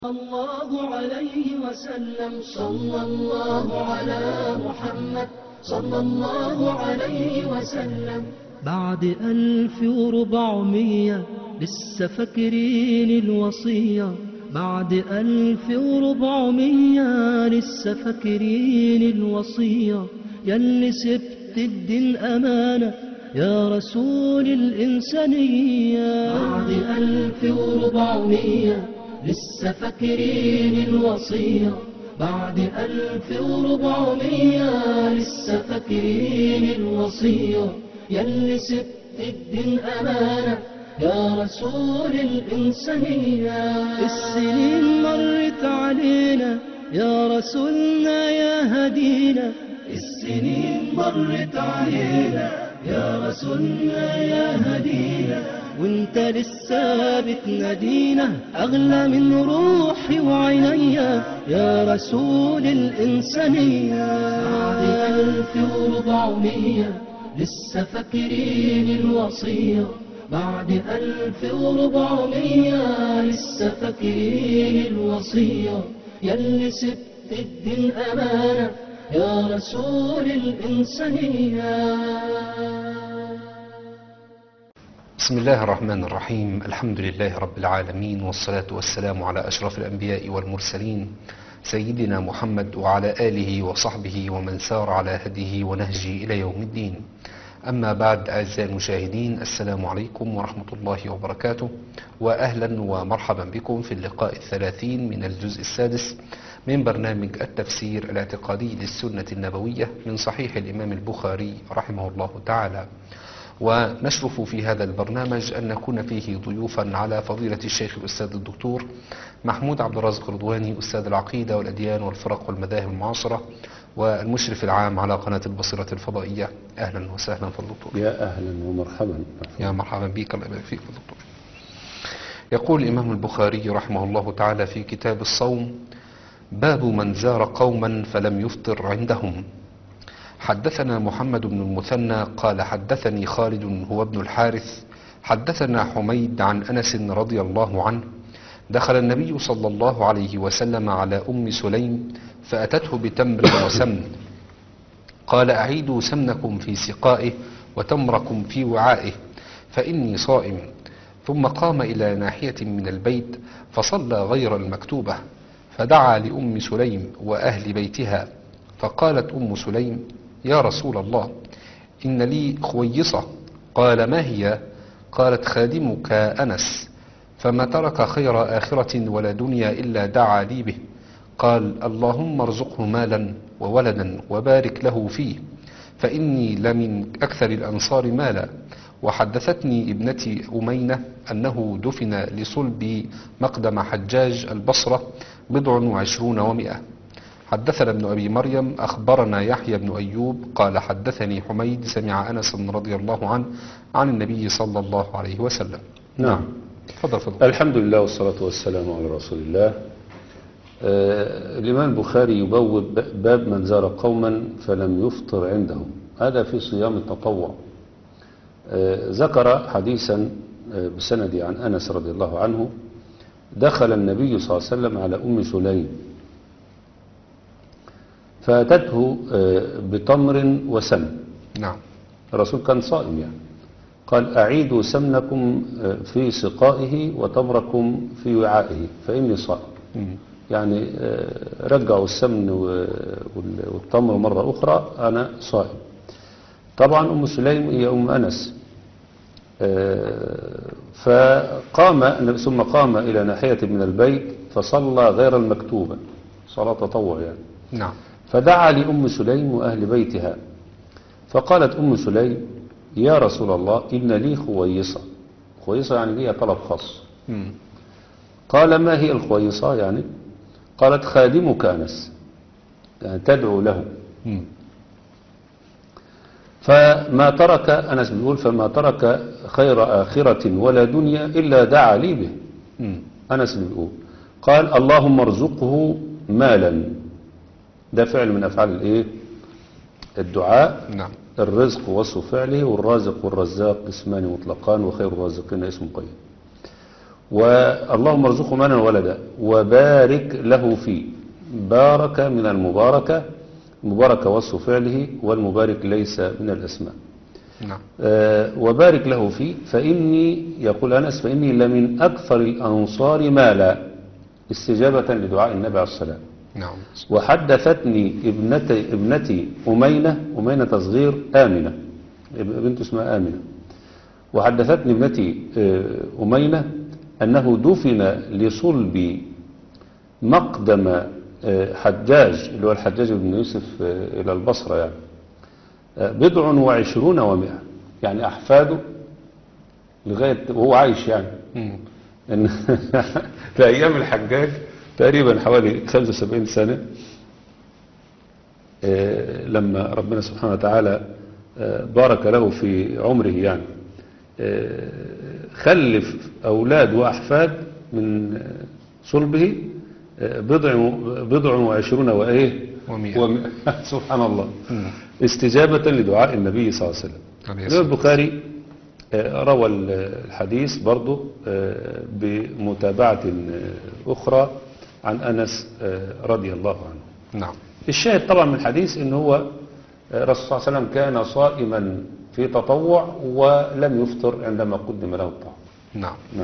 الله عليه وسلم. صلى الله على محمد صلى الله عليه وسلم. بعد 1400 لسه فاكرين الوصية، بعد 1400 لسه فاكرين الوصية، ياللي سبت الدين أمانة يا رسول الإنسانية. بعد 1400 لسه فاكرين الوصية، بعد 1400 لسه فاكرين الوصية، ياللي سبت الدين أمانة يا رسول الإنسانية. السنين مرت علينا يا رسولنا يا هدينا، السنين مرت علينا يا رسولنا يا هدينا، وانت لسه بتنادينا أغلى من روحي وعينيا يا رسول الإنسانية. بعد 1400 لسه فاكرين الوصية، بعد 1400 لسه فاكرين الوصية، ياللي سبت الدين أمانة يا رسول الإنسانية. بسم الله الرحمن الرحيم، الحمد لله رب العالمين، والصلاة والسلام على أشرف الأنبياء والمرسلين سيدنا محمد وعلى آله وصحبه ومن سار على هديه ونهجه إلى يوم الدين. أما بعد، أعزائي المشاهدين، السلام عليكم ورحمة الله وبركاته، وأهلا ومرحبا بكم في اللقاء 30 من الجزء السادس من برنامج التفسير الاعتقادي للسنة النبوية من صحيح الإمام البخاري رحمه الله تعالى. ونشرف في هذا البرنامج أن نكون فيه ضيوفا على فضيلة الشيخ الأستاذ الدكتور محمود عبد الرازق رضواني، أستاذ العقيدة والأديان والفرق والمذاهب المعاصرة، والمشرف العام على قناة البصيرة الفضائية. أهلا وسهلا في الدكتور. يا أهلا ومرحبا. يا مرحبا بك، الله يبارك فيك الدكتور. يقول الإمام البخاري رحمه الله تعالى في كتاب الصوم: باب من زار قوما فلم يفطر عندهم. حدثنا محمد بن المثنى قال حدثني خالد هو ابن الحارث حدثنا حميد عن أنس رضي الله عنه: دخل النبي صلى الله عليه وسلم على أم سليم فأتته بتمر وسمن، قال: أعيدوا سمنكم في سقائه وتمركم في وعائه فإني صائم. ثم قام إلى ناحية من البيت فصلى غير المكتوبة، فدعا لأم سليم وأهل بيتها، فقالت أم سليم: يا رسول الله، إن لي خويصة. قال: ما هي؟ قالت: خادمك أنس، فما ترك خير آخرة ولا دنيا إلا دعا لي به. قال: اللهم ارزقه مالا وولدا وبارك له فيه، فإني لمن أكثر الأنصار مالا. وحدثتني ابنتي أمينة أنه دفن لصلب مقدم حجاج البصرة 27 و100. حدثنا ابن أبي مريم أخبرنا يحيى بن أيوب قال حدثني حميد سمع أنس رضي الله عنه عن النبي صلى الله عليه وسلم. نعم. تفضل. الحمد لله والصلاة والسلام على رسول الله. الإمام البخاري يبوب باب من زار قوما فلم يفطر عندهم، هذا في صيام التطوع. ذكر حديثا بسند عن أنس رضي الله عنه: دخل النبي صلى الله عليه وسلم على أم سليم فأتته بتمر وسمن. نعم. الرسول كان صائم يعني. قال: أعيدوا سمنكم في سقائه وتمركم في وعائه فإني صائم. يعني رجعوا السمن والتمر مرة أخرى، أنا صائم. طبعا أم سليم هي أم أنس. ثم قام إلى ناحية من البيت فصلى غير المكتوبة، صلاة تطوع يعني. نعم. فدعا لأم سليم وأهل بيتها، فقالت أم سليم: يا رسول الله، إن لي خويصة. خويصة يعني لي طلب خاص. قال: ما هي الخويصة يعني؟ قالت: خادمك أنس، يعني تدعو له. فما ترك، أنس بيقول، فما ترك خير آخرة ولا دنيا إلا دعا لي به. أنس بيقول قال: اللهم ارزقه مالا. ده فعل من أفعال الإيه؟ الدعاء. نعم. الرزق وصف فعله، والرازق والرزاق اسمان مطلقان، وخير الرازقين اسم قيم. واللهم ارزقه مالا ولدا وبارك له فيه. بارك من المباركة، مبارك وصف فعله، والمبارك ليس من الأسماء. نعم. وبارك له فيه فإني، يقول أنس، فإني لمن أكثر الأنصار مالا استجابة لدعاء النبي عليه الصلاة والسلام. نعم. وحدثتني ابنتي أمينة صغير آمنة، بنت اسمها آمنة، وحدثتني ابنتي أمينة أنه دفن لصلب مقدم حجاج، اللي هو الحجاج بن يوسف، إلى البصرة يعني 27 و100، يعني أحفاده لغاية وهو عايش يعني. إن في أيام الحجاج تقريبا حوالي 75 سنة، لما ربنا سبحانه وتعالى بارك له في عمره يعني، خلف أولاد وأحفاد من صلبه بضع وعشرون ومئة. سبحان الله. استجابة لدعاء النبي صلى الله عليه وسلم. الإمام البخاري روى الحديث برضه بمتابعة أخرى عن أنس رضي الله عنه. نعم. الشاهد طبعا من الحديث إن هو الرسول صلى الله عليه وسلم كان صائما في تطوع ولم يفطر عندما قدم له الطعام. نعم. نعم.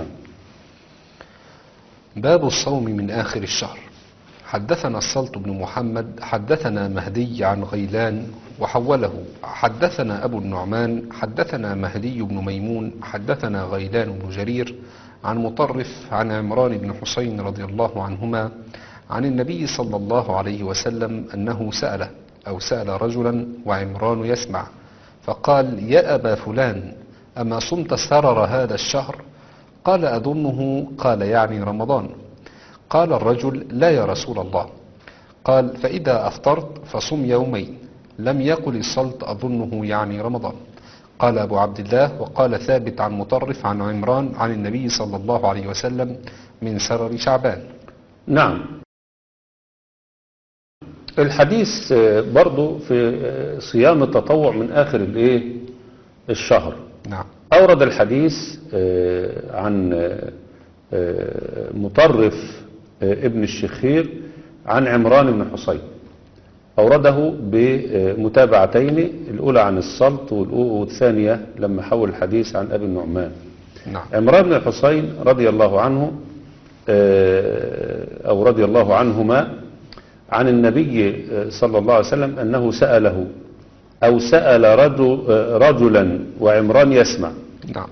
باب الصوم من آخر الشهر. حدثنا السلط بن محمد حدثنا مهدي عن غيلان وحوله. حدثنا أبو النعمان حدثنا مهدي بن ميمون حدثنا غيلان بن جرير عن مطرف عن عمران بن حسين رضي الله عنهما عن النبي صلى الله عليه وسلم أنه سأل رجلا وعمران يسمع، فقال: يا أبا فلان، أما صمت سرر هذا الشهر؟ قال: أظنه. قال: يعني رمضان. قال الرجل: لا يا رسول الله. قال: فإذا أفطرت فصم يومين. لم يقل السلط: أظنه يعني رمضان. قال أبو عبد الله: وقال ثابت عن مطرف عن عمران عن النبي صلى الله عليه وسلم من سرر شعبان. نعم. الحديث برضو في صيام التطوع من آخر الشهر. نعم. أورد الحديث عن مطرف ابن الشخير عن عمران بن حسين، أورده بمتابعتين، الأولى عن السلط والثانية لما حول الحديث عن أبي النعمان. نعم. عمران بن حسين رضي الله عنه أو رضي الله عنهما عن النبي صلى الله عليه وسلم أنه سأله أو سأل رجلا وعمران يسمع. نعم.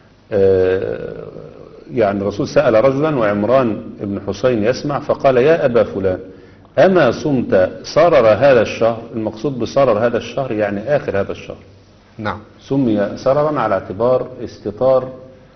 يعني الرسول سأل رجلا وعمران بن حسين يسمع، فقال: يا أبا فلان، أما صمت سرر هذا الشهر؟ المقصود بسرر هذا الشهر يعني آخر هذا الشهر. نعم. سمي سررا على اعتبار استطار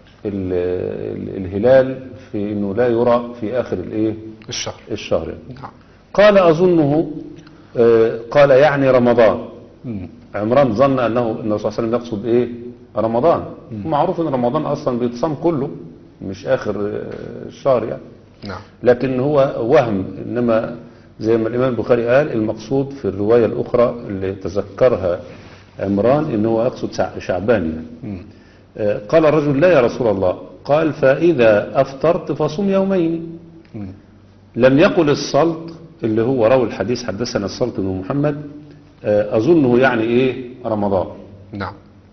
الهلال في أنه لا يرى في آخر الشهر. نعم. قال: أظنه. قال: يعني رمضان. عمران ظن أنه الرسول صلى الله عليه وسلم يقصد رمضان. معروف أن رمضان أصلا بيتصام كله، مش آخر الشهر يعني. نعم. لكن هو وهم، إنما زي ما الإمام البخاري قال المقصود في الرواية الأخرى اللي تذكرها عمران إنه يقصد شعبان يعني. قال الرجل: لا يا رسول الله. قال: فإذا أفطرت فصم يومين. لم يقل السلط اللي هو راوي الحديث حدثنا السلط بن محمد أظنه يعني رمضان. نعم.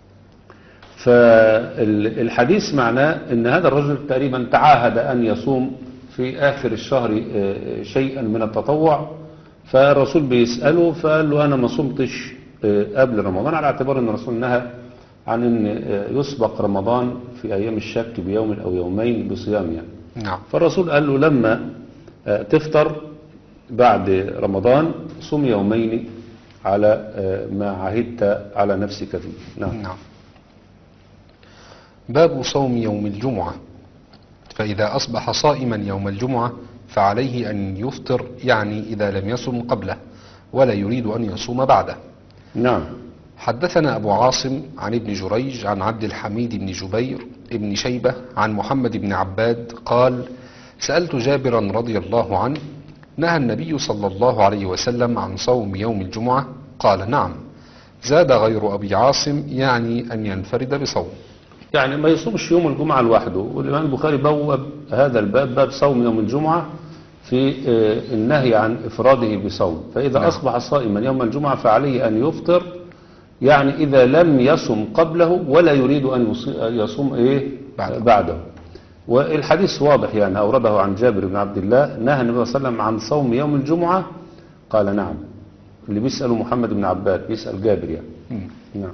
فالحديث معناه ان هذا الرجل تقريبا تعاهد ان يصوم في اخر الشهر شيئا من التطوع، فالرسول بيسأله فقال له: انا ما صمتش قبل رمضان، على اعتبار ان الرسول نهى عن ان يسبق رمضان في ايام الشك بيوم او يومين بصيام يعني. نعم. فالرسول قال له: لما تفطر بعد رمضان صم يومين على ما عهدت على نفسك فيه. نعم. باب صوم يوم الجمعة. فإذا أصبح صائما يوم الجمعة فعليه أن يفطر، يعني إذا لم يصم قبله ولا يريد أن يصوم بعده. نعم. حدثنا أبو عاصم عن ابن جريج عن عبد الحميد بن جبير ابن شيبة عن محمد بن عباد قال: سألت جابرا رضي الله عنه: نهى النبي صلى الله عليه وسلم عن صوم يوم الجمعة؟ قال: نعم. زاد غير أبي عاصم يعني أن ينفرد بصوم. يعني ما يصومش يوم الجمعة لوحده. والإمام البخاري بوب هذا الباب باب صوم يوم الجمعة في النهي عن إفراده بصوم. فإذا نعم. أصبح صائما يوم الجمعة فعليه أن يفطر، يعني إذا لم يصم قبله ولا يريد أن يصوم بعده. والحديث واضح، يعني أورده عن جابر بن عبد الله نهى النبي صلى الله عليه وسلم عن صوم يوم الجمعة. قال نعم. اللي بيسأله محمد بن عباد بيسأل جابر يعني. نعم.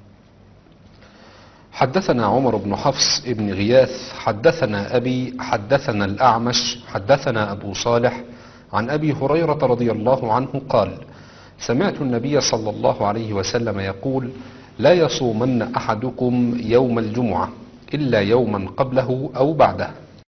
حدثنا عمر بن حفص بن غياث حدثنا أبي حدثنا الأعمش حدثنا أبو صالح عن أبي هريرة رضي الله عنه قال: سمعت النبي صلى الله عليه وسلم يقول: لا يصومن أحدكم يوم الجمعة إلا يوما قبله أو بعده.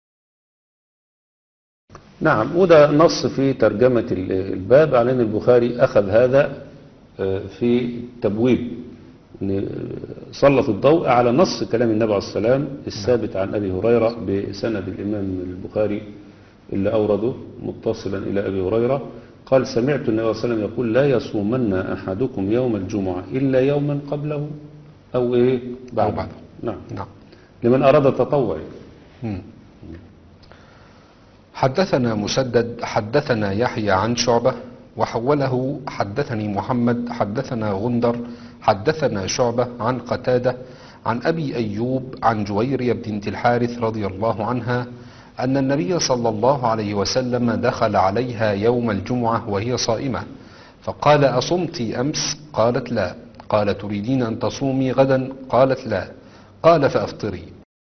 نعم. وده نص في ترجمة الباب على أن البخاري أخذ هذا في تبويب، سلط الضوء على نص كلام النبي عليه السلام الثابت عن أبي هريرة بسند الإمام البخاري اللي أورده متصلا إلى أبي هريرة. قال: سمعت النبي صلى الله عليه وسلم يقول: لا يصومن أحدكم يوم الجمعة إلا يوما قبله أو بعده. نعم. لمن أراد التطوع. حدثنا مسدد حدثنا يحيى عن شعبة وحوله حدثني محمد حدثنا غندر حدثنا شعبة عن قتادة عن أبي أيوب عن جويرية بنت الحارث رضي الله عنها أن النبي صلى الله عليه وسلم دخل عليها يوم الجمعة وهي صائمة فقال: أصمت أمس؟ قالت: لا. قال: تريدين أن تصومي غدا؟ قالت: لا. قال: فأفطري.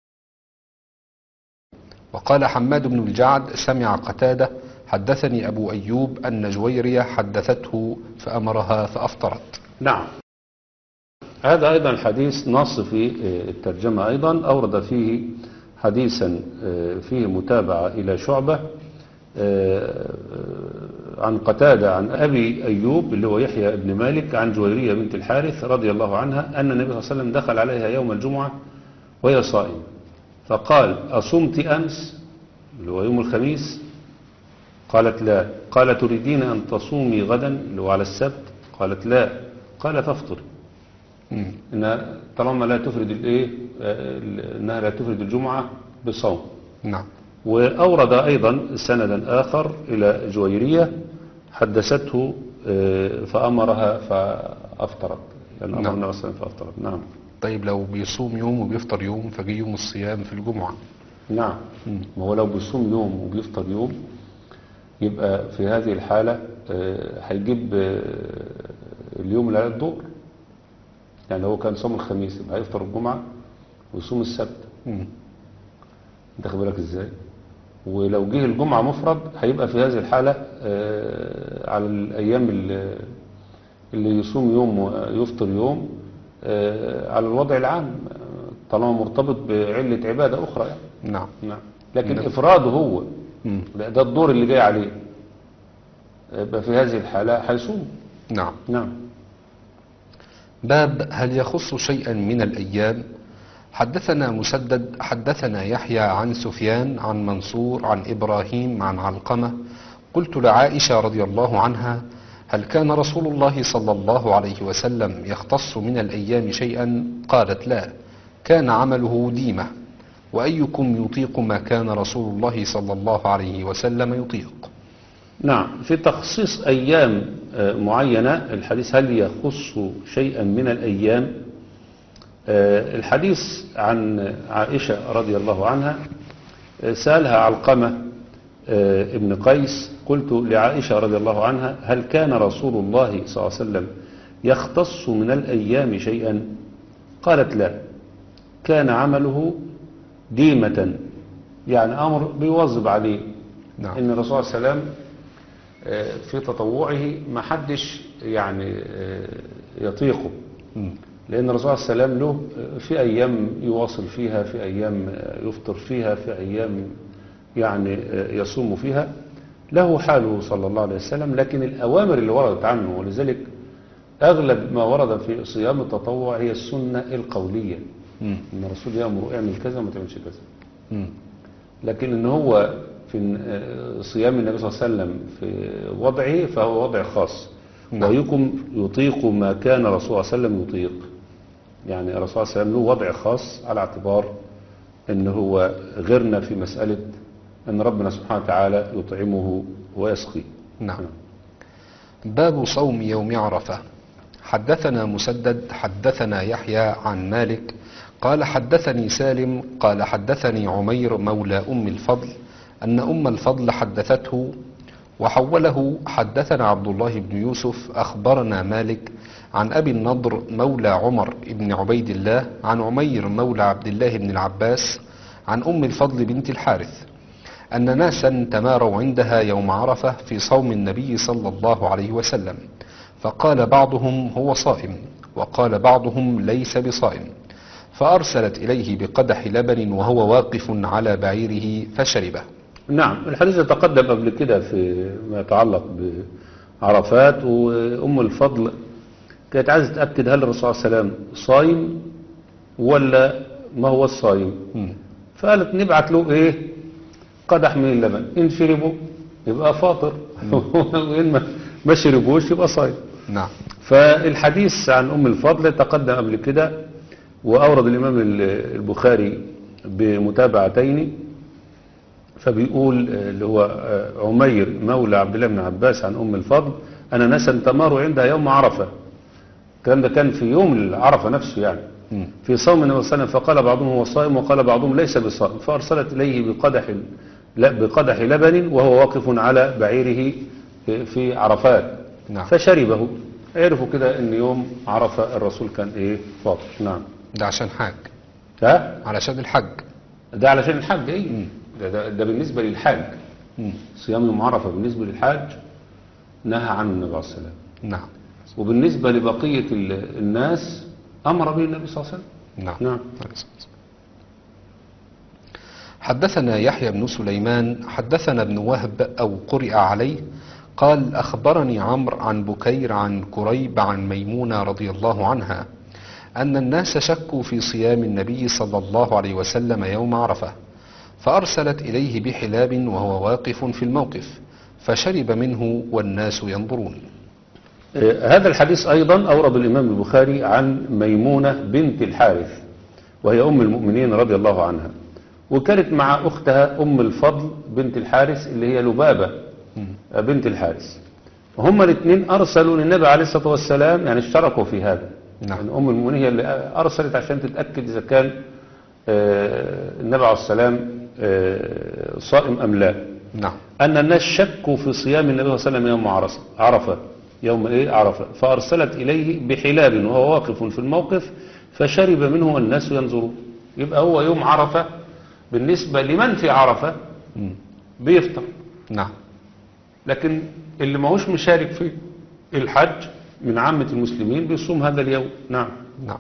وقال حماد بن الجعد: سمع قتادة حدثني أبو أيوب أن جويرية حدثته فأمرها فأفطرت. نعم. هذا أيضا الحديث نص في الترجمة أيضا أورد فيه حديثا فيه متابعة إلى شعبة عن قتادة عن أبي أيوب اللي هو يحيى بن مالك عن جويرية بنت الحارث رضي الله عنها أن النبي صلى الله عليه وسلم دخل عليها يوم الجمعة وهي صائمة فقال: أصمت أمس؟ اللي هو يوم الخميس. قالت: لا. قال: تريدين أن تصومي غدا؟ اللي هو على السبت. قالت: لا. قال: فافطري. إنها طالما لا تفرد إنها لا تفرد الجمعة بصوم. نعم. وأورد أيضا سندا آخر إلى جويرية حدثته فأمرها فأفطرت، يعني أمر النبي صلى الله عليه وسلم فأفطرت. نعم. طيب لو بيصوم يوم وبيفطر يوم فجي يوم الصيام في الجمعة. نعم. ما هو لو بيصوم يوم وبيفطر يوم يبقى في هذه الحالة هيجيب اليوم اللي على الظهر. يعني هو كان صوم الخميس يبقى هيفطر الجمعة ويصوم السبت. انت خد بالك ازاي؟ ولو جه الجمعة مفرد هيبقى في هذه الحالة على الأيام اللي يصوم يوم ويفطر يوم على الوضع العام طالما مرتبط بعلة عبادة أخرى يعني. نعم. لكن إفراده هو ده الدور اللي جاي عليه يبقى في هذه الحالة هيصوم. نعم. باب هل يخص شيئا من الأيام. حدثنا مسدد حدثنا يحيى عن سفيان عن منصور عن إبراهيم عن علقمة قلت لعائشة رضي الله عنها: هل كان رسول الله صلى الله عليه وسلم يختص من الأيام شيئا؟ قالت: لا، كان عمله ديمة. وأيكم يطيق ما كان رسول الله صلى الله عليه وسلم يطيق؟ نعم. في تخصيص أيام معينة الحديث هل يخص شيئا من الأيام. الحديث عن عائشة رضي الله عنها سألها علقمة ابن قيس: قلت لعائشة رضي الله عنها: هل كان رسول الله صلى الله عليه وسلم يختص من الأيام شيئا؟ قالت: لا، كان عمله ديمة، يعني أمر بيواظب عليه. إن الرسول صلى الله عليه وسلم في تطوعه ما حدش يعني يطيقه، لأن الرسول صلى الله عليه وسلم له في أيام يواصل فيها، في أيام يفطر فيها، في أيام يعني يصوم فيها، له حاله صلى الله عليه وسلم. لكن الأوامر اللي وردت عنه، ولذلك أغلب ما ورد في صيام التطوع هي السنة القولية، إن الرسول يأمر اعمل كذا وما تعملش كذا. لكن إن هو في صيام النبي صلى الله عليه وسلم في وضعه فهو وضع خاص. وأيكم يطيق ما كان رسول الله صلى الله عليه وسلم يطيق. يعني الرسول صلى الله عليه وسلم له وضع خاص على اعتبار ان هو غيرنا في مسألة ان ربنا سبحانه وتعالى يطعمه ويسقيه. نعم. باب صوم يوم عرفة. حدثنا مسدد حدثنا يحيى عن مالك قال حدثني سالم قال حدثني عمير مولى أم الفضل أن أم الفضل حدثته وحوله. حدثنا عبد الله بن يوسف أخبرنا مالك عن أبي النضر مولى عمر بن عبيد الله عن عمير مولى عبد الله بن العباس عن أم الفضل بنت الحارث أن ناسا تماروا عندها يوم عرفة في صوم النبي صلى الله عليه وسلم، فقال بعضهم هو صائم وقال بعضهم ليس بصائم، فأرسلت إليه بقدح لبن وهو واقف على بعيره فشربه. نعم، الحديث تقدم قبل كده في ما يتعلق بعرفات، وأم الفضل كانت عايزة تتأكد هل الرسول صلى الله عليه وسلم صايم ولا ما هو الصايم. فقالت نبعت له ايه؟ قدح من اللبن، إن شربه يبقى فاطر وإن ما شربوش يبقى صايم. نعم. فالحديث عن أم الفضل تقدم قبل كده، وأورد الإمام البخاري بمتابعتين، فبيقول اللي هو عمير مولى عبد الله بن عباس عن أم الفضل أن ناسا تماروا عندها يوم عرفة. الكلام ده كان في يوم العرفة نفسه، يعني في صوم النبي صلى الله عليه وسلم، فقال بعضهم هو صائم وقال بعضهم ليس بصائم، فأرسلت إليه بقدح لبن وهو واقف على بعيره في عرفات. نعم. فشربه. عرفوا كده ان يوم عرفة الرسول كان ايه؟ فاطر. نعم. ده عشان حاج. ها؟ علشان الحج. ده علشان الحج. ايه ده بالنسبة للحاج. صيام يوم عرفة بالنسبة للحاج نهى عنه النبي عليه الصلاة والسلام. نعم. وبالنسبة لبقية الناس أمر به النبي صلى الله عليه وسلم. نعم. نعم. حدثنا يحيى بن سليمان حدثنا ابن وهب أو قرئ عليه قال أخبرني عمرو عن بكير عن كريب عن ميمونة رضي الله عنها أن الناس شكوا في صيام النبي صلى الله عليه وسلم يوم عرفة، فأرسلت إليه بحلاب وهو واقف في الموقف فشرب منه والناس ينظرون. هذا الحديث أيضا أورد الإمام البخاري عن ميمونة بنت الحارث، وهي أم المؤمنين رضي الله عنها، وكانت مع أختها أم الفضل بنت الحارث اللي هي لبابة بنت الحارث. هما الاثنين أرسلوا للنبي عليه الصلاة والسلام، يعني اشتركوا في هذا. نعم. يعني أم المؤمنين هي اللي أرسلت عشان تتأكد إذا كان النبي عليه الصلاة والسلام صائم أم لا. نعم. أن الناس شكوا في صيام النبي صلى الله عليه وسلم يوم عرفة، يوم إيه؟ عرفة. فأرسلت إليه بحلاب وهو واقف في الموقف فشرب منه والناس ينظرون. يبقى هو يوم عرفة بالنسبة لمن في عرفة بيفطر. نعم. لكن اللي ماهوش مشارك في الحج من عامة المسلمين بيصوم هذا اليوم. نعم. نعم.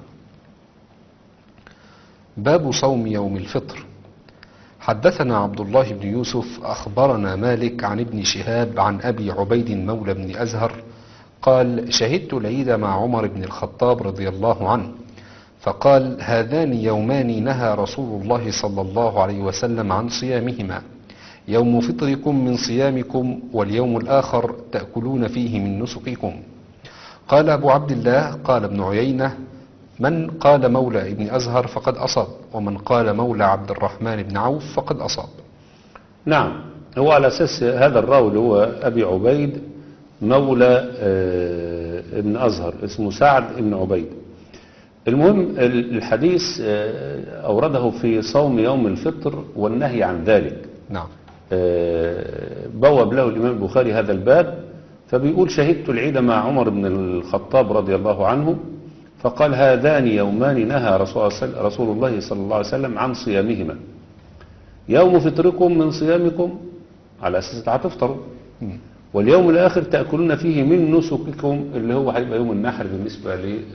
باب صوم يوم الفطر. حدثنا عبد الله بن يوسف أخبرنا مالك عن ابن شهاب عن أبي عبيد مولى بن أزهر قال شهدت العيد مع عمر بن الخطاب رضي الله عنه، فقال هذان يومان نهى رسول الله صلى الله عليه وسلم عن صيامهما، يوم فطركم من صيامكم واليوم الآخر تأكلون فيه من نسككم. قال أبو عبد الله قال ابن عيينة من قال مولى ابن أزهر فقد أصاب، ومن قال مولى عبد الرحمن بن عوف فقد أصاب. نعم، هو على أساس هذا الراوي اللي هو أبي عبيد مولى ابن أزهر اسمه سعد ابن عبيد. المهم الحديث أورده في صوم يوم الفطر والنهي عن ذلك. نعم. بوب له الإمام البخاري هذا الباب، فبيقول شهدت العيد مع عمر بن الخطاب رضي الله عنه، فقال هذان يومان نهى رسول الله صلى الله عليه وسلم عن صيامهما، يوم فطركم من صيامكم على أساس هتفطروا، واليوم الآخر تأكلون فيه من نسككم اللي هو هيبقى يوم النحر بالنسبة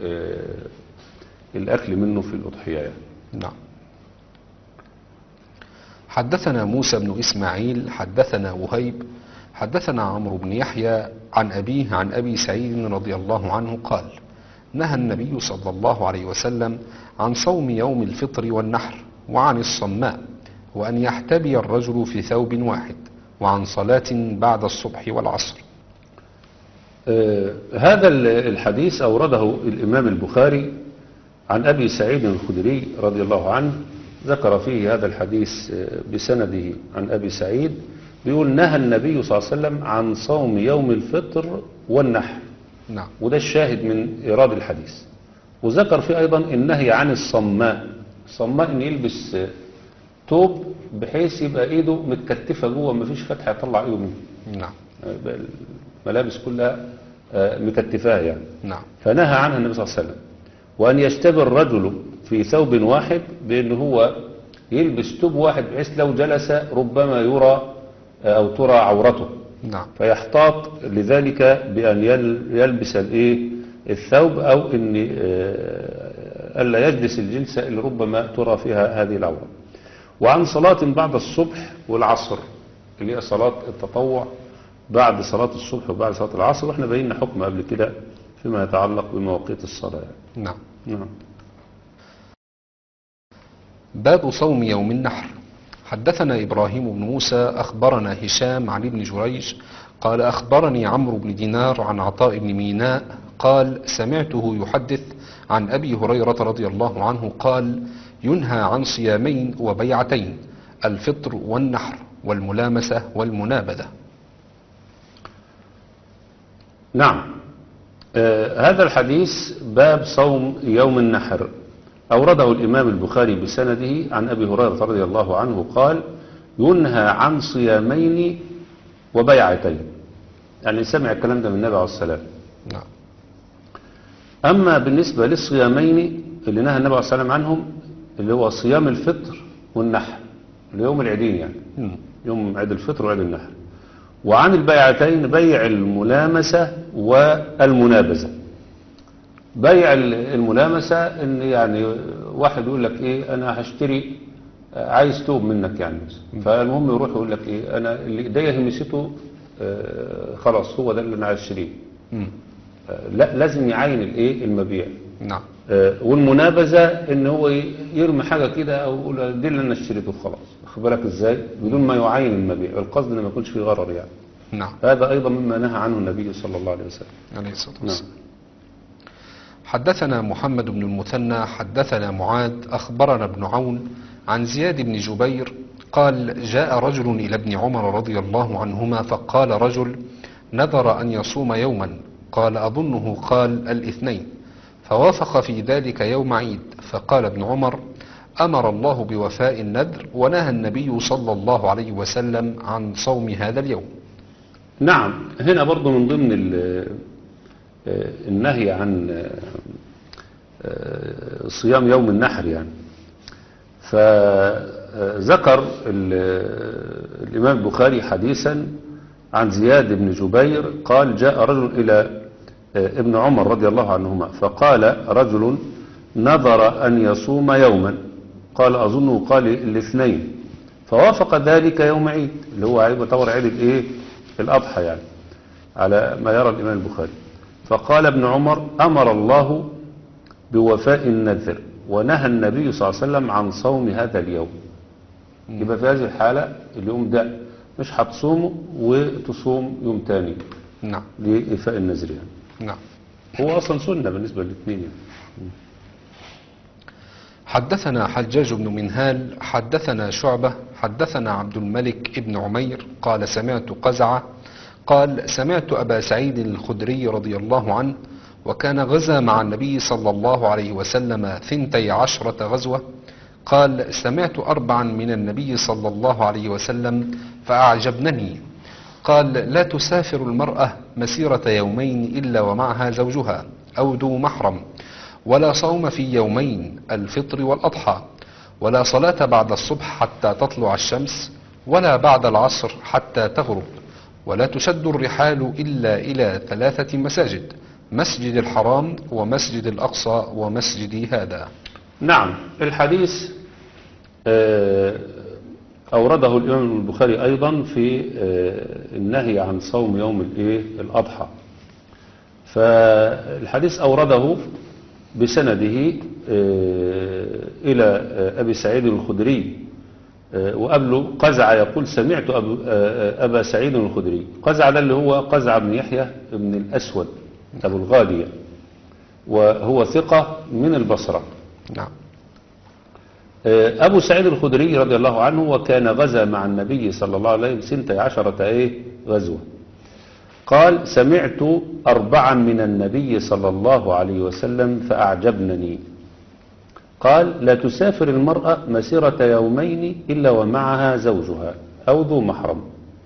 للأكل منه في الأضحية. نعم. حدثنا موسى بن إسماعيل حدثنا وهيب حدثنا عمرو بن يحيى عن أبيه عن أبي سعيد رضي الله عنه قال نهى النبي صلى الله عليه وسلم عن صوم يوم الفطر والنحر وعن الصماء، وأن يحتبي الرجل في ثوب واحد، وعن صلاة بعد الصبح والعصر. هذا الحديث أورده الإمام البخاري عن أبي سعيد الخدري رضي الله عنه، ذكر فيه هذا الحديث بسنده عن أبي سعيد، بيقول نهى النبي صلى الله عليه وسلم عن صوم يوم الفطر والنحر. نعم. وده الشاهد من إيراد الحديث. وذكر فيه أيضا النهي عن الصماء. الصماء إن يلبس توب بحيث يبقى إيده متكتفة جوه، مفيش فتحة يطلع إيده منه. نعم. يبقى الملابس كلها مكتفاه يعني. نعم. فنهى عنها النبي صلى الله عليه وسلم. وأن يشتبه الرجل في ثوب واحد، بأن هو يلبس توب واحد بحيث لو جلس ربما يرى أو ترى عورته. نعم. فيحتاط لذلك بأن يلبس الثوب، أو أن ألا يجلس الجلسة اللي ربما ترى فيها هذه العورة. وعن صلاة بعد الصبح والعصر، اللي هي صلاة التطوع بعد صلاة الصبح وبعد صلاة العصر، واحنا بينا حكم قبل كده فيما يتعلق بمواقيت الصلاة يعني. نعم. نعم. باب صوم يوم النحر. حدثنا إبراهيم بن موسى أخبرنا هشام عن ابن جريج قال أخبرني عمرو بن دينار عن عطاء بن ميناء قال سمعته يحدث عن أبي هريرة رضي الله عنه قال ينهى عن صيامين وبيعتين، الفطر والنحر والملامسة والمنابذة. نعم. هذا الحديث باب صوم يوم النحر، أورده الإمام البخاري بسنده عن أبي هريرة رضي الله عنه قال ينهى عن صيامين وبيعتين، يعني سمع الكلام ده من النبي عليه الصلاة والسلام. نعم. أما بالنسبة للصيامين اللي نهى النبي عليه الصلاة والسلام عنهم، اللي هو صيام الفطر والنحر، اللي يوم العيدين يعني، يوم عيد الفطر وعيد النحر. وعن البيعتين بيع الملامسة والمنابذة. بيع الملامسة ان يعني واحد يقول لك ايه انا هشتري عايز توب منك يعني، فالمهم يروح يقول لك ايه انا اللي ايديا همسته خلاص هو ده اللي انا عايز اشتريه. لا لازم يعين الايه المبيع. نعم. والمنابذة ان هو يرمي حاجة كده او يقول دي اللي انا اشتريته خلاص، واخد بالك ازاي، بدون ما يعين المبيع، القصد ان ما يكونش فيه غرر يعني. نعم. هذا ايضا مما نهى عنه النبي صلى الله عليه وسلم عليه الصلاة والسلام. حدثنا محمد بن المثنى حدثنا معاذ أخبرنا ابن عون عن زياد بن جبير قال جاء رجل إلى ابن عمر رضي الله عنهما فقال رجل نذر أن يصوم يوما، قال أظنه قال الاثنين، فوافق في ذلك يوم عيد، فقال ابن عمر أمر الله بوفاء النذر ونهى النبي صلى الله عليه وسلم عن صوم هذا اليوم. نعم. هنا برضو من ضمن النهي عن صيام يوم النحر يعني. فذكر الإمام البخاري حديثا عن زياد بن جبير قال جاء رجل إلى ابن عمر رضي الله عنهما فقال رجل نذر أن يصوم يوما، قال أظنه قال الاثنين، فوافق ذلك يوم عيد، اللي هو يعتبر عيد الأضحى يعني على ما يرى الإمام البخاري. فقال ابن عمر أمر الله بوفاء النذر ونهى النبي صلى الله عليه وسلم عن صوم هذا اليوم. يبقى في هذه الحالة اليوم ده مش هتصومه وتصوم يوم تاني. نعم. لإيفاء النذر يعني. نعم. هو أصلا سنة بالنسبة للاثنين يعني. حدثنا حجاج بن منهال حدثنا شعبة حدثنا عبد الملك ابن عمير قال سمعت قزعة قال سمعت أبا سعيد الخدري رضي الله عنه وكان غزا مع النبي صلى الله عليه وسلم 12 غزوة، قال سمعت 4 من النبي صلى الله عليه وسلم فأعجبنني، قال لا تسافر المرأة مسيرة يومين إلا ومعها زوجها أو ذو محرم، ولا صوم في يومين الفطر والأضحى، ولا صلاة بعد الصبح حتى تطلع الشمس، ولا بعد العصر حتى تغرب، ولا تشد الرحال إلا إلى 3 مساجد، مسجد الحرام ومسجد الأقصى ومسجدي هذا. نعم. الحديث أورده الإمام البخاري أيضا في النهي عن صوم يوم الأضحى. فالحديث أورده بسنده إلى أبي سعيد الخدري، وقبله قزع يقول سمعت أبا سعيد الخدري. قزع ده اللي هو قزع بن يحيى بن الأسود أبو الغالية، وهو ثقة من البصرة. نعم. أبو سعيد الخدري رضي الله عنه وكان غزا مع النبي صلى الله عليه وسلم 12 غزوة. قال سمعت 4 من النبي صلى الله عليه وسلم فأعجبنني. قال لا تسافر المرأة مسيرة يومين إلا ومعها زوجها أو ذو محرم.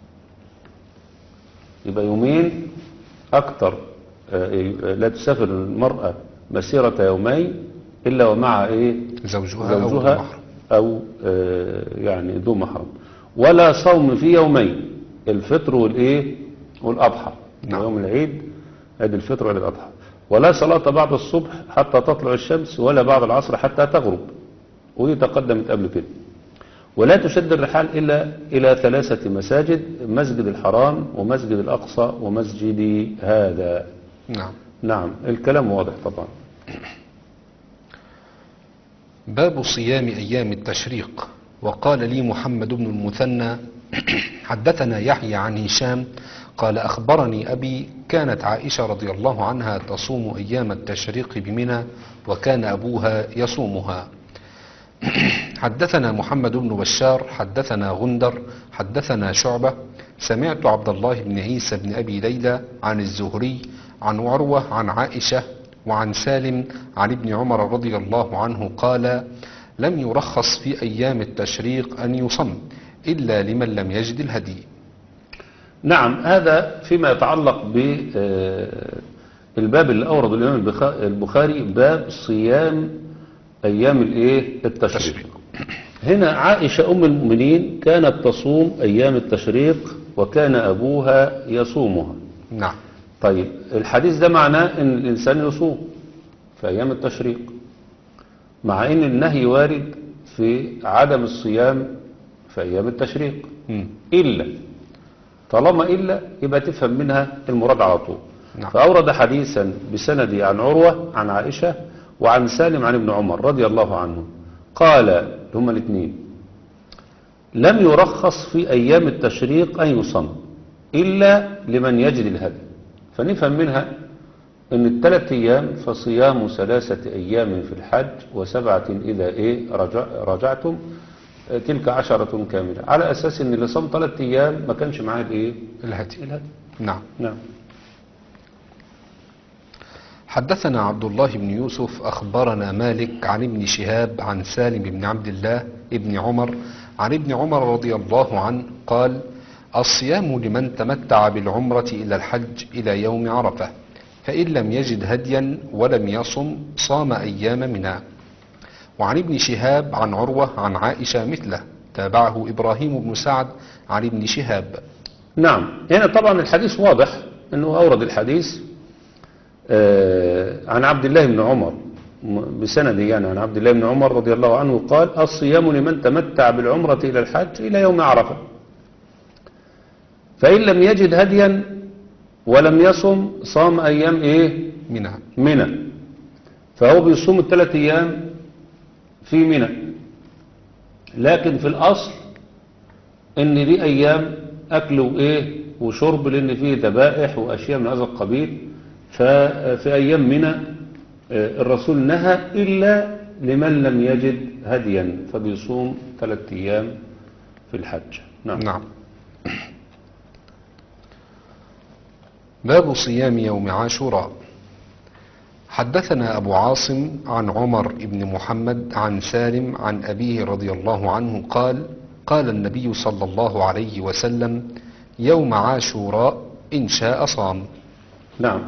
يبقى يومين أكتر. لا تسافر المرأة مسيرة يومين إلا ومعها زوجها أو يعني ذو محرم. ولا صوم في يومين الفطر والأضحى. نعم. يوم العيد عيد الفطر وعيد الأضحى. ولا صلاة بعد الصبح حتى تطلع الشمس ولا بعد العصر حتى تغرب، ودي تقدمت قبل كده. ولا تشد الرحال إلا إلى 3 مساجد: مسجد الحرام ومسجد الأقصى ومسجدي هذا. نعم. نعم الكلام واضح طبعا. باب صيام أيام التشريق. وقال لي محمد بن المثنى حدثنا يحيى عن هشام قال أخبرني أبي كانت عائشة رضي الله عنها تصوم أيام التشريق بمنى وكان أبوها يصومها. حدثنا محمد بن بشار حدثنا غندر حدثنا شعبة سمعت عبد الله بن عيسى بن أبي ليلى عن الزهري عن عروة عن عائشة وعن سالم عن ابن عمر رضي الله عنه قال لم يرخص في أيام التشريق أن يصم إلا لمن لم يجد الهدي. نعم هذا فيما يتعلق بالباب اللي أورد الإمام البخاري باب صيام أيام التشريق. هنا عائشة أم المؤمنين كانت تصوم أيام التشريق وكان أبوها يصومها. نعم. طيب الحديث ده معناه أن الإنسان يصوم في أيام التشريق، مع أن النهي وارد في عدم الصيام في أيام التشريق. إلا طالما إلا يبقى تفهم منها المراد على طول. نعم. فأورد حديثا بسند عن عروة عن عائشة وعن سالم عن ابن عمر رضي الله عنه قال هما الاثنين لم يرخص في أيام التشريق أن يصم إلا لمن يجد الهدي. فنفهم منها أن ال3 أيام فصيام 3 أيام في الحج و7 إذا رجعتم تلك 10 كاملة، على أساس أن اللي صام 3 أيام ما كانش معاه الهدي. نعم. نعم. حدثنا عبد الله بن يوسف أخبرنا مالك عن ابن شهاب عن سالم بن عبد الله ابن عمر عن ابن عمر رضي الله عنه قال الصيام لمن تمتع بالعمرة إلى الحج إلى يوم عرفة، فإن لم يجد هديا ولم يصم صام أيام منى. وعن ابن شهاب عن عروة عن عائشة مثله، تابعه إبراهيم بن سعد عن ابن شهاب. نعم هنا طبعا الحديث واضح أنه أورد الحديث عن عبد الله بن عمر بسنده يعني عن عبد الله بن عمر رضي الله عنه قال الصيام لمن تمتع بالعمرة إلى الحج إلى يوم عرفة، فإن لم يجد هديا ولم يصم صام أيام منى. فهو بيصوم ال3 أيام في منى، لكن في الأصل إن دي أيام أكل وشرب، لأن فيه ذبائح وأشياء من هذا القبيل. ففي أيام منى الرسول نهى إلا لمن لم يجد هديا، فبيصوم 3 أيام في الحج. نعم. باب صيام يوم عاشوراء. حدثنا أبو عاصم عن عمر بن محمد عن سالم عن أبيه رضي الله عنه قال قال النبي صلى الله عليه وسلم يوم عاشوراء إن شاء صام. نعم.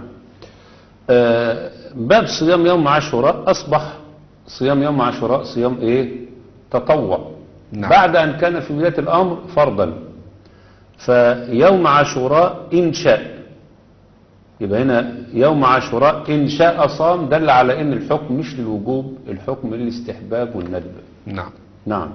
باب صيام يوم عاشوراء أصبح صيام يوم عاشوراء صيام تطوع. نعم. بعد أن كان في بداية الأمر فرضا، فيوم عاشوراء إن شاء، يبقى هنا يوم عاشوراء إن شاء صام، دل على أن الحكم مش للوجوب، الحكم للاستحباب والندب. نعم. نعم.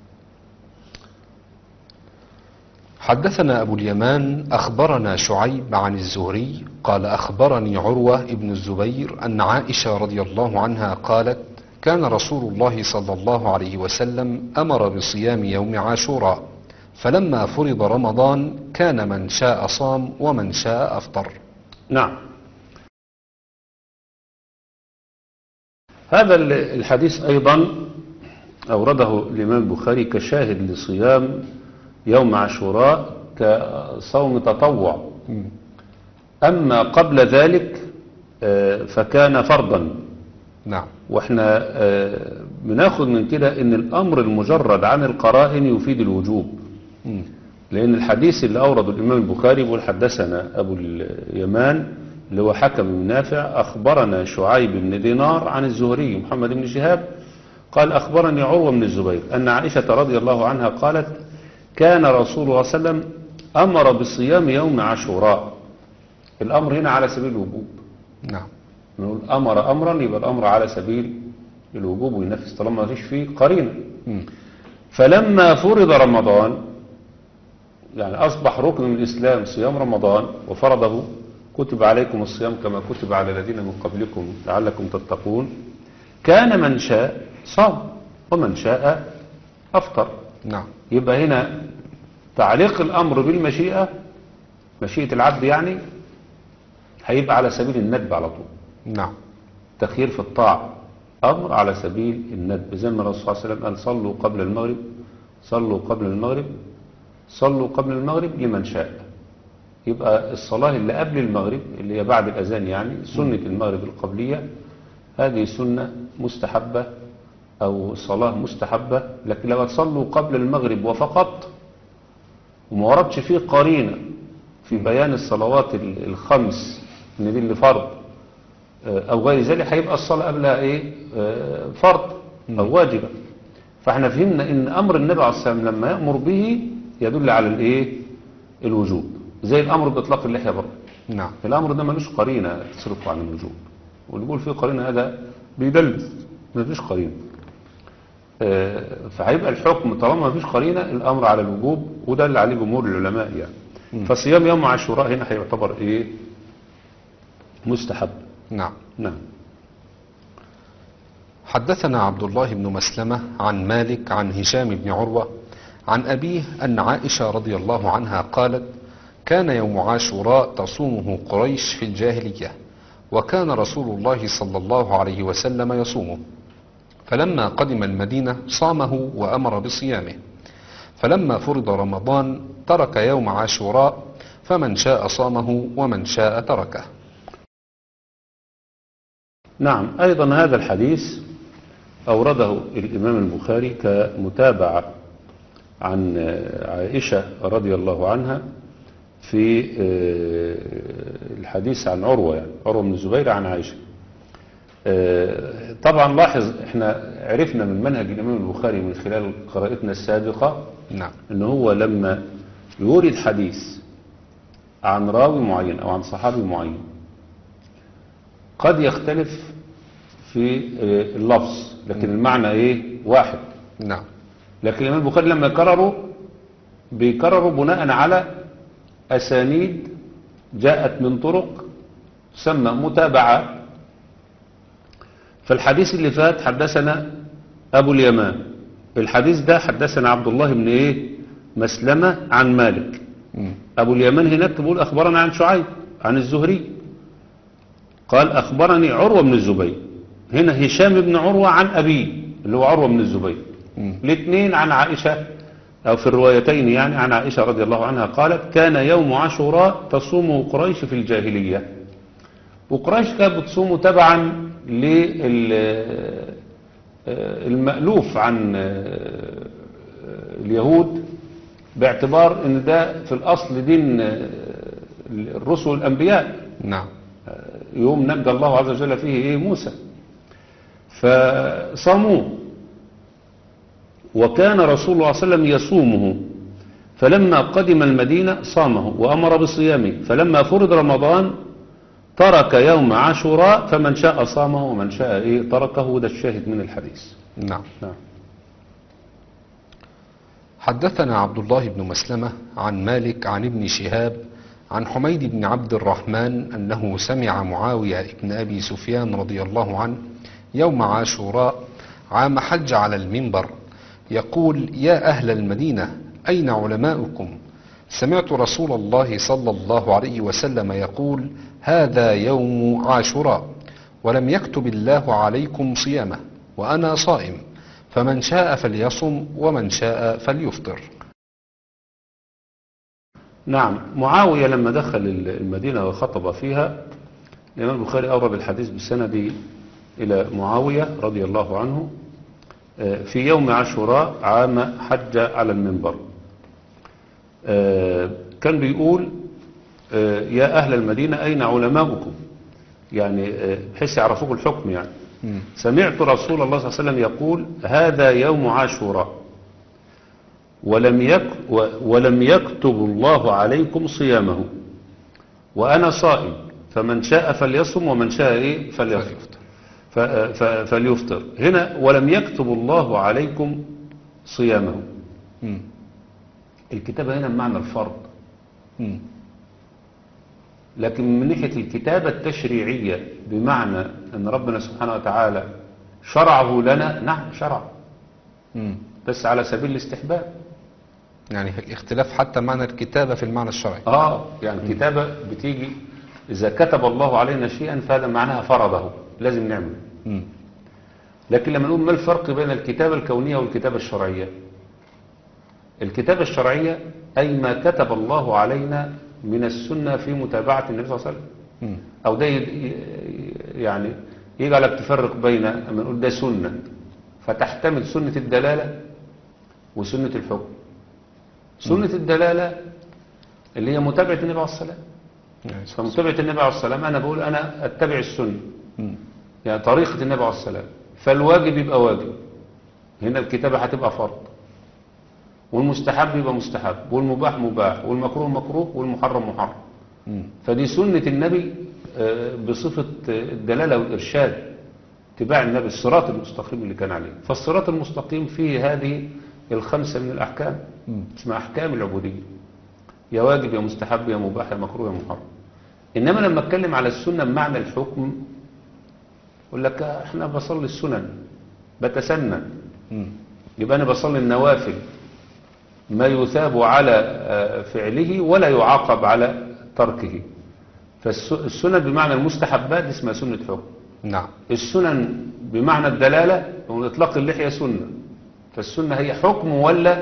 حدثنا أبو اليمان أخبرنا شعيب عن الزهري قال أخبرني عروة ابن الزبير أن عائشة رضي الله عنها قالت كان رسول الله صلى الله عليه وسلم أمر بصيام يوم عاشوراء، فلما فرض رمضان كان من شاء صام ومن شاء أفطر. نعم. هذا الحديث أيضا أورده الإمام البخاري كشاهد لصيام يوم عاشوراء كصوم تطوع. أما قبل ذلك فكان فرضا. نعم. واحنا بناخد من كده ان الامر المجرد عن القرائن يفيد الوجوب. لان الحديث اللي اورده الامام البخاري بيقول حدثنا ابو اليمان اللي هو حكم بن نافع اخبرنا شعيب بن دينار عن الزهري محمد بن شهاب قال اخبرني عروة بن الزبير ان عائشة رضي الله عنها قالت كان رسول الله صلى الله عليه وسلم امر بصيام يوم عاشوراء. الامر هنا على سبيل الوجوب. نعم. نقول أمر أمرا يبقى الأمر على سبيل الوجوب وينفذ طالما ما فيش فيه قرينة. فلما فرض رمضان يعني أصبح ركن من الإسلام صيام رمضان وفرضه كتب عليكم الصيام كما كتب على الذين من قبلكم لعلكم تتقون كان من شاء صام ومن شاء أفطر. نعم. يبقى هنا تعليق الأمر بالمشيئة مشيئة العبد يعني هيبقى على سبيل الندب على طول. نعم. تخيير في الطاعة أمر على سبيل الندب زي ما الرسول صلى الله عليه وسلم قال صلوا قبل المغرب صلوا قبل المغرب صلوا قبل المغرب لمن شاء. يبقى الصلاة اللي قبل المغرب اللي هي بعد الأذان يعني سنة المغرب القبلية هذه سنة مستحبة أو صلاة مستحبة. لكن لو تصلوا قبل المغرب وفقط وما وردش فيه قرينة في بيان الصلوات الخمس ان دي اللي فرض او غير ذلك هيبقى الصلاة قبلها ايه فرض او واجبة. فاحنا فهمنا ان امر النبي عليه الصلاة والسلام لما يأمر به يدل على الايه الوجوب زي الامر باطلاق اللحية برضه. نعم. الامر ده ملوش قرينة تصرفه عن الوجوب واللي يقول فيه قرينة هذا بيدلس مفيش قرينة. فهيبقى الحكم طالما مفيش قرينة الامر على الوجوب وده اللي عليه جمهور العلماء يعني. فصيام يوم عاشوراء هنا هيعتبر ايه مستحب. نعم. نعم. حدثنا عبد الله بن مسلمة عن مالك عن هشام بن عروة عن أبيه أن عائشة رضي الله عنها قالت كان يوم عاشوراء تصومه قريش في الجاهلية وكان رسول الله صلى الله عليه وسلم يصومه فلما قدم المدينة صامه وأمر بصيامه فلما فرض رمضان ترك يوم عاشوراء فمن شاء صامه ومن شاء تركه. نعم. أيضا هذا الحديث أورده الإمام البخاري كمتابعة عن عائشة رضي الله عنها في الحديث عن عروة يعني عروة بن الزبير عن عائشة. طبعا لاحظ احنا عرفنا من منهج الإمام البخاري من خلال قراءتنا السابقة نعم. ان هو لما يورد حديث عن راوي معين او عن صحابي معين قد يختلف في اللفظ لكن المعنى ايه واحد. نعم. لكن الإمام البخاري لما بيكرروا بناء على أسانيد جاءت من طرق تسمى متابعة. فالحديث اللي فات حدثنا أبو اليمان الحديث ده حدثنا عبد الله بن ايه مسلمة عن مالك. أبو اليمان هناك تقول أخبرنا عن شعيب عن الزهري قال أخبرني عروة بن الزبير. هنا هشام بن عروة عن أبيه اللي هو عروة بن الزبير. الاثنين عن عائشة أو في الروايتين يعني عن عائشة رضي الله عنها قالت كان يوم عاشوراء تصومه قريش في الجاهلية. وقريش كانت بتصومه تبعا للمألوف عن اليهود باعتبار ان ده في الأصل دين الرسل والأنبياء. نعم. يوم نجى الله عز وجل فيه ايه موسى فصاموه وكان رسول الله صلى الله عليه وسلم يصومه فلما قدم المدينة صامه وأمر بصيامه فلما فرض رمضان ترك يوم عاشوراء فمن شاء صامه ومن شاء ايه تركه. وده الشاهد من الحديث. نعم. نعم. حدثنا عبد الله بن مسلمة عن مالك عن ابن شهاب عن حميد بن عبد الرحمن أنه سمع معاوية بن أبي سفيان رضي الله عنه يوم عاشوراء عام حج على المنبر يقول يا أهل المدينة أين علماؤكم؟ سمعت رسول الله صلى الله عليه وسلم يقول هذا يوم عاشوراء ولم يكتب الله عليكم صيامه وأنا صائم، فمن شاء فليصم ومن شاء فليفطر. نعم، معاوية لما دخل المدينة وخطب فيها، الإمام البخاري أورد الحديث بسند إلى معاوية رضي الله عنه في يوم عاشوراء عام حج على المنبر. كان بيقول يا أهل المدينة أين علماؤكم، يعني بحيث يعرفوك الحكم يعني. سمعت رسول الله صلى الله عليه وسلم يقول هذا يوم عاشوراء ولم يكتب الله عليكم صيامه وأنا صائم، فمن شاء فليصم ومن شاء فليفطر. هنا ولم يكتب الله عليكم صيامه، الكتابة هنا بمعنى الفرض، لكن من ناحية الكتابة التشريعية بمعنى أن ربنا سبحانه وتعالى شرعه لنا، نعم شرع، بس على سبيل الاستحباب. يعني الاختلاف حتى معنى الكتابة في المعنى الشرعي. يعني الكتابة بتيجي إذا كتب الله علينا شيئا فهذا معناها فرضه، لازم نعمله. لكن لما نقول ما الفرق بين الكتابة الكونية والكتابة الشرعية؟ الكتابة الشرعية أي ما كتب الله علينا من السنة في متابعة النبي صلى الله عليه وسلم. أو ده يعني يجعلك تفرق بين أما نقول ده سنة فتحتمل سنة الدلالة وسنة الحكم. سنة الدلالة اللي هي متابعة النبي عليه الصلاة والسلام. فمتابعة النبي عليه الصلاة والسلام أنا بقول أنا أتبع السنة، يعني طريقة النبي عليه الصلاة والسلام، فالواجب يبقى واجب، هنا الكتابة هتبقى فرض، والمستحب يبقى مستحب، والمباح مباح، والمكروه مكروه، والمحرم محرم. فدي سنة النبي بصفة الدلالة والإرشاد، اتباع النبي الصراط المستقيم اللي كان عليه. فالصراط المستقيم فيه هذه الخمسة من الأحكام، اسمها أحكام العبودية، يا واجب يا مستحب يا مباح يا مكروه يا محرم. إنما لما اتكلم على السنة بمعنى الحكم يقول لك احنا بصلي السنن بتسنن، يبقى أنا بصلي النوافل ما يثاب على فعله ولا يعاقب على تركه. فالسنن بمعنى المستحبات اسمها سنة حكم. نعم. السنن بمعنى الدلالة وإطلاق اللحية سنة، فالسنة هي حكم ولا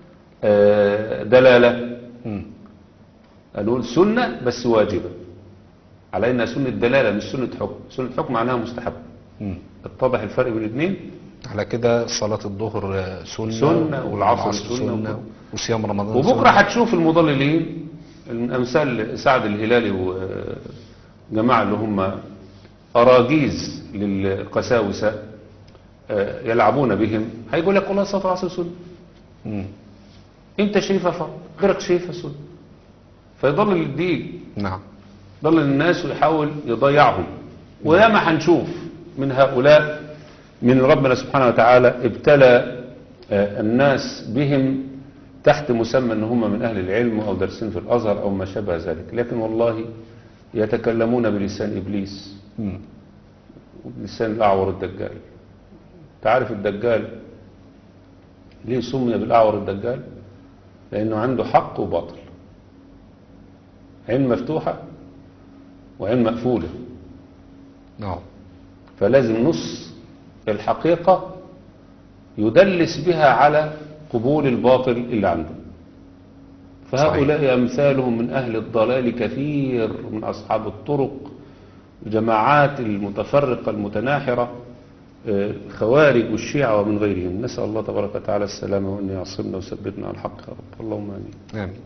دلالة؟ نقول سنة بس واجبة علينا، سنة دلالة مش سنة حكم. سنة حكم معناها مستحب. اتضح الفرق بين الاثنين؟ على كده صلاة الظهر سنة والعصر سنة وصيام رمضان وبكرة هتشوف المضللين الأمثال سعد الهلالي وجماعة اللي هم أراجيز للقساوسة يلعبون بهم، هيقول لك والله صلاة العصر سنة. انت شايفها فرض، غيرك شايفها سنة، فيضلل الدين. نعم. ضلل الناس ويحاول يضيعهم. وياما هنشوف من هؤلاء من ربنا سبحانه وتعالى ابتلى الناس بهم تحت مسمى ان هم من اهل العلم او دارسين في الازهر او ما شابه ذلك، لكن والله يتكلمون بلسان ابليس، لسان الاعور الدجال. تعرف الدجال ليه سمي بالاعور الدجال؟ لانه عنده حق وباطل، عين مفتوحة وعين مقفولة. نعم. فلازم نص الحقيقة يدلس بها على قبول الباطل اللي عنده. فهؤلاء صحيح. أمثالهم من أهل الضلال كثير من أصحاب الطرق، الجماعات المتفرقة المتناحرة، الخوارج والشيعة ومن غيرهم. نسأل الله تبارك وتعالى السلامة وأن يعصمنا وثبتنا على الحق يا رب. اللهم آمين. آمين.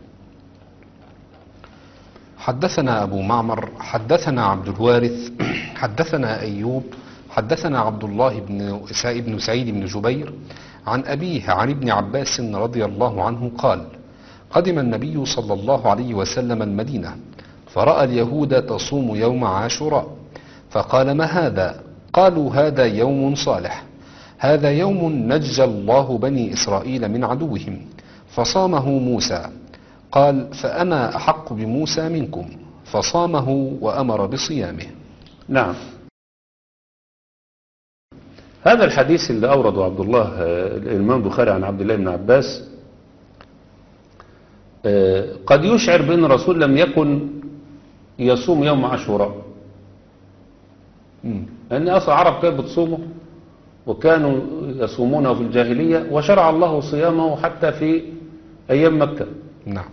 حدثنا أبو معمر حدثنا عبد الوارث حدثنا أيوب حدثنا عبد الله بن سعيد بن جبير عن أبيه عن ابن عباس رضي الله عنه قال: قدم النبي صلى الله عليه وسلم المدينة فرأى اليهود تصوم يوم عاشوراء، فقال: ما هذا؟ قالوا: هذا يوم صالح، هذا يوم نجى الله بني إسرائيل من عدوهم فصامه موسى. قال: فأنا أحق بموسى منكم، فصامه وأمر بصيامه. نعم. هذا الحديث اللي أورده عبد الله الإمام البخاري عن عبد الله بن عباس قد يشعر بأن الرسول لم يكن يصوم يوم عاشوراء، لأن أصلا العرب كانت بتصومه وكانوا يصومونه في الجاهلية، وشرع الله صيامه حتى في أيام مكة. نعم.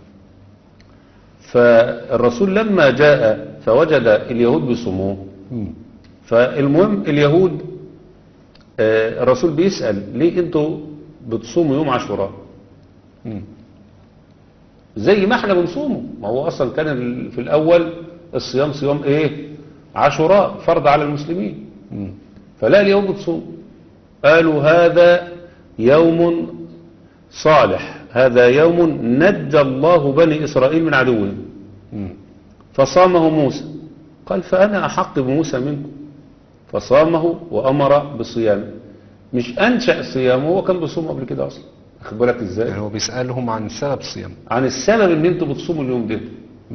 فالرسول لما جاء فوجد اليهود بيصوموه، فالمهم اليهود الرسول بيسأل ليه انتوا بتصوموا يوم عاشوراء زي ما احنا بنصومه؟ ما هو اصلا كان في الاول الصيام صيام ايه؟ عاشوراء، فرض على المسلمين. فلا اليهود بتصوم، قالوا هذا يوم صالح، هذا يوم نجى الله بني إسرائيل من عدوهم فصامه موسى. قال فأنا أحق بموسى منكم، فصامه وأمر بصيامه. مش أنشأ صيامه، هو كان بيصوم قبل كده أصلا. أخد بالك إزاي؟ يعني هو بيسألهم عن سبب صيام، عن السبب إن أنتوا بتصوموا اليوم ده.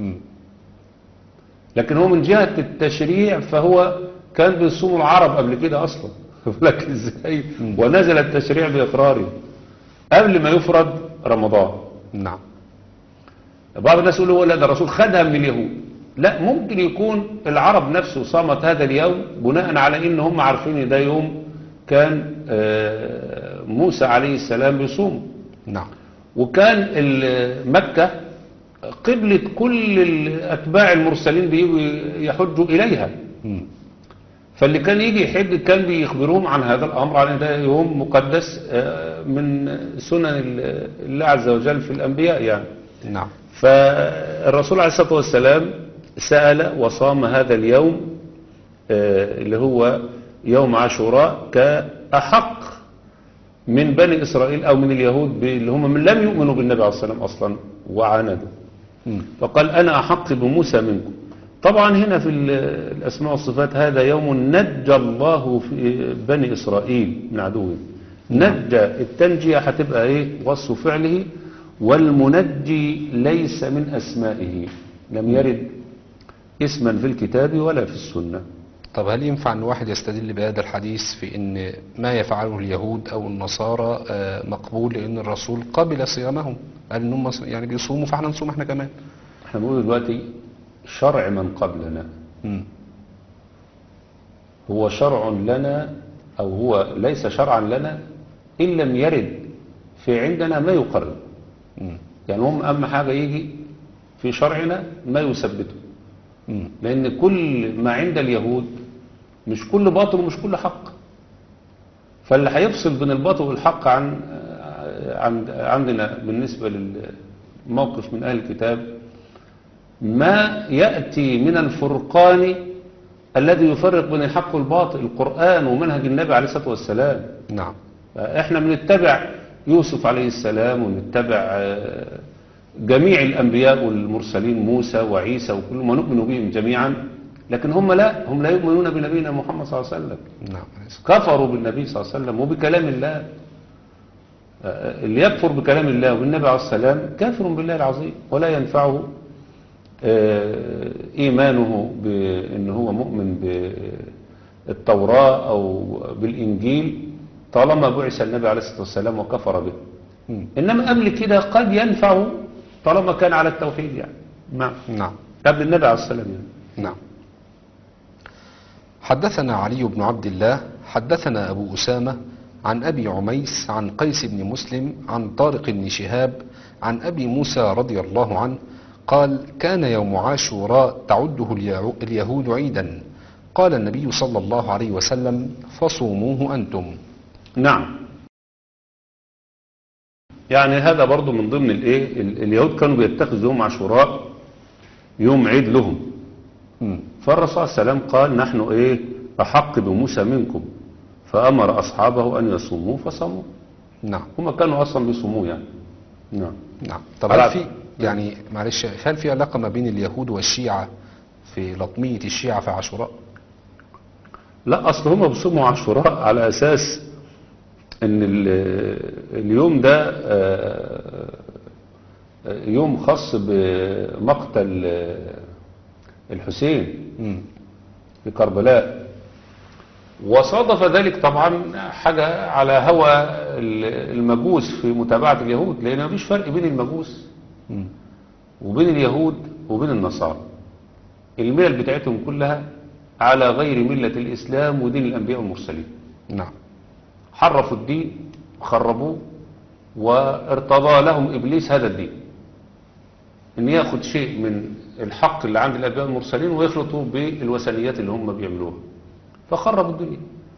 لكن هو من جهة التشريع فهو كان بيصوم العرب قبل كده أصلا. أخد بالك إزاي؟ ونزل التشريع بإقراره قبل ما يفرض رمضان. نعم. بعض الناس يقولوا لا ده الرسول خدها من اليهود. لا، ممكن يكون العرب نفسه صامت هذا اليوم بناء على ان هم عارفين ان ده يوم كان موسى عليه السلام بيصوم. نعم. وكان مكة قبلة كل أتباع المرسلين بيجوا يحجوا إليها. فاللي كان يجي يحج كان بيخبروهم عن هذا الأمر، عن ده يوم مقدس من سنن الله عز وجل في الأنبياء يعني. نعم. فالرسول عليه الصلاة والسلام سأل وصام هذا اليوم اللي هو يوم عاشوراء كأحق من بني إسرائيل أو من اليهود اللي هم من لم يؤمنوا بالنبي عليه الصلاة والسلام أصلا وعاندوا. فقال أنا أحق بموسى منكم. طبعا هنا في الأسماء والصفات هذا يوم نجى الله في بني إسرائيل من عدوهم. نجى، التنجية هتبقى إيه؟ وصف فعله، والمنجي ليس من أسمائه، لم يرد اسما في الكتاب ولا في السنة. طب هل ينفع أن واحد يستدل بهذا الحديث في أن ما يفعله اليهود أو النصارى مقبول لأن الرسول قبل صيامهم؟ قال أنهم يعني بيصوموا فاحنا نصوم احنا كمان. احنا بنقول دلوقتي شرع من قبلنا. هو شرع لنا أو هو ليس شرعا لنا إن لم يرد في عندنا ما يقرر. يعني هم أهم حاجة يجي في شرعنا ما يثبته. لأن كل ما عند اليهود مش كل باطل ومش كل حق. فاللي هيفصل بين الباطل والحق عندنا بالنسبة للموقف من أهل الكتاب ما يأتي من الفرقان الذي يفرق بين الحق والباطل، القرآن ومنهج النبي عليه الصلاة والسلام. نعم. احنا بنتبع يوسف عليه السلام ونتبع جميع الأنبياء والمرسلين موسى وعيسى وكل ما نؤمن بهم جميعا، لكن هم لا يؤمنون بنبينا محمد صلى الله عليه وسلم. نعم. كفروا بالنبي صلى الله عليه وسلم وبكلام الله. اللي يكفر بكلام الله وبالنبي عليه السلام كافر بالله العظيم، ولا ينفعه إيمانه بأن هو مؤمن بالتوراة أو بالإنجيل طالما بعث النبي عليه الصلاة والسلام وكفر به. إنما قبل كده قد ينفعه طالما كان على التوحيد يعني. نعم. قبل النبي عليه السلام يعني. نعم. حدثنا علي بن عبد الله حدثنا أبو أسامة عن أبي عميس عن قيس بن مسلم عن طارق بن شهاب عن أبي موسى رضي الله عنه قال كان يوم عاشوراء تعده اليهود عيدا، قال النبي صلى الله عليه وسلم فصوموه أنتم. نعم. يعني هذا برضو من ضمن اليهود كانوا بيتخذوا يوم عاشوراء يوم عيد لهم. فالرسول صلى الله عليه وسلم قال نحن أحق بموسى منكم، فأمر أصحابه أن يصوموه فصاموه. نعم. هم كانوا أصلا بيصوموه يعني. نعم. نعم. طب هل في يعني معلش هل في علاقة ما بين اليهود والشيعة في لطمية الشيعة في عاشوراء؟ لا، أصل هم بيصوموا عاشوراء على أساس أن اليوم ده يوم خاص بمقتل الحسين في كربلاء، وصادف ذلك طبعا حاجة على هوى المجوس في متابعة اليهود، لأن مفيش فرق بين المجوس وبين اليهود وبين النصارى. الملل بتاعتهم كلها على غير ملة الإسلام ودين الأنبياء والمرسلين. نعم. حرفوا الدين خربوه، وارتضى لهم إبليس هذا الدين، إن يأخذ شيء من الحق اللي عند الأنبياء والمرسلين ويخلطوا بالوثنيات اللي هم بيعملوها، فخربوا الدنيا.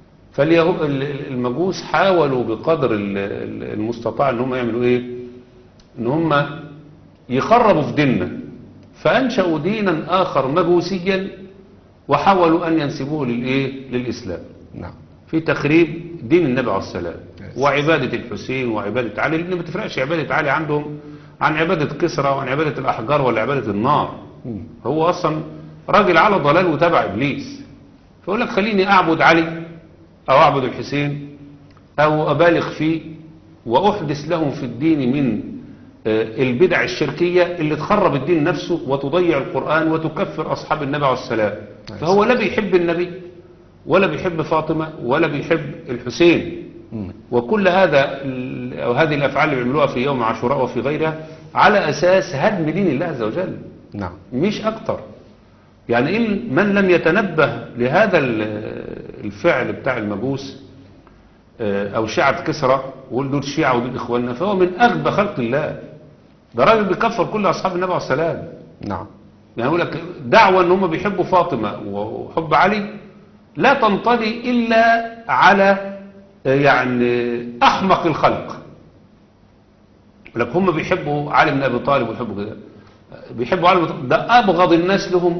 فالمجوس حاولوا بقدر المستطاع ان هم يعملوا ايه، ان هم يخربوا في ديننا، فانشأوا دينا اخر مجوسيا وحاولوا ان ينسبوه للاسلام. نعم. في تخريب دين النبي عليه السلام وعبادة الحسين وعبادة علي، لان ما تفرقش عبادة علي عندهم عن عبادة كسرى وعن عبادة الاحجار ولا عبادة النار. هو اصلا راجل على ضلال وتبع ابليس، فيقول لك خليني اعبد علي أو أعبد الحسين أو أبالغ فيه وأحدث لهم في الدين من البدع الشركية اللي تخرب الدين نفسه وتضيع القرآن وتكفر أصحاب النبي عليه السلام. فهو لا بيحب النبي ولا بيحب فاطمة ولا بيحب الحسين، وكل هذه الأفعال اللي بيعملوها في يوم عاشوراء وفي غيرها على أساس هدم دين الله عز وجل. نعم. مش أكتر. يعني من لم يتنبه لهذا الفعل بتاع المجوس او شيعة كسرى ويقول دول شيعة ودول اخواننا، فهو من اغبى خلق الله. ده راجل بيكفر كل اصحاب النبي عليه السلام. نعم. يعني يقول لك دعوة ان هم بيحبوا فاطمة وحب علي لا تنطلي الا على يعني احمق الخلق. يقول لك هم بيحبوا علي بن ابي طالب ويحبوا كده، بيحبوا علي بن طالب، ده ابغض الناس لهم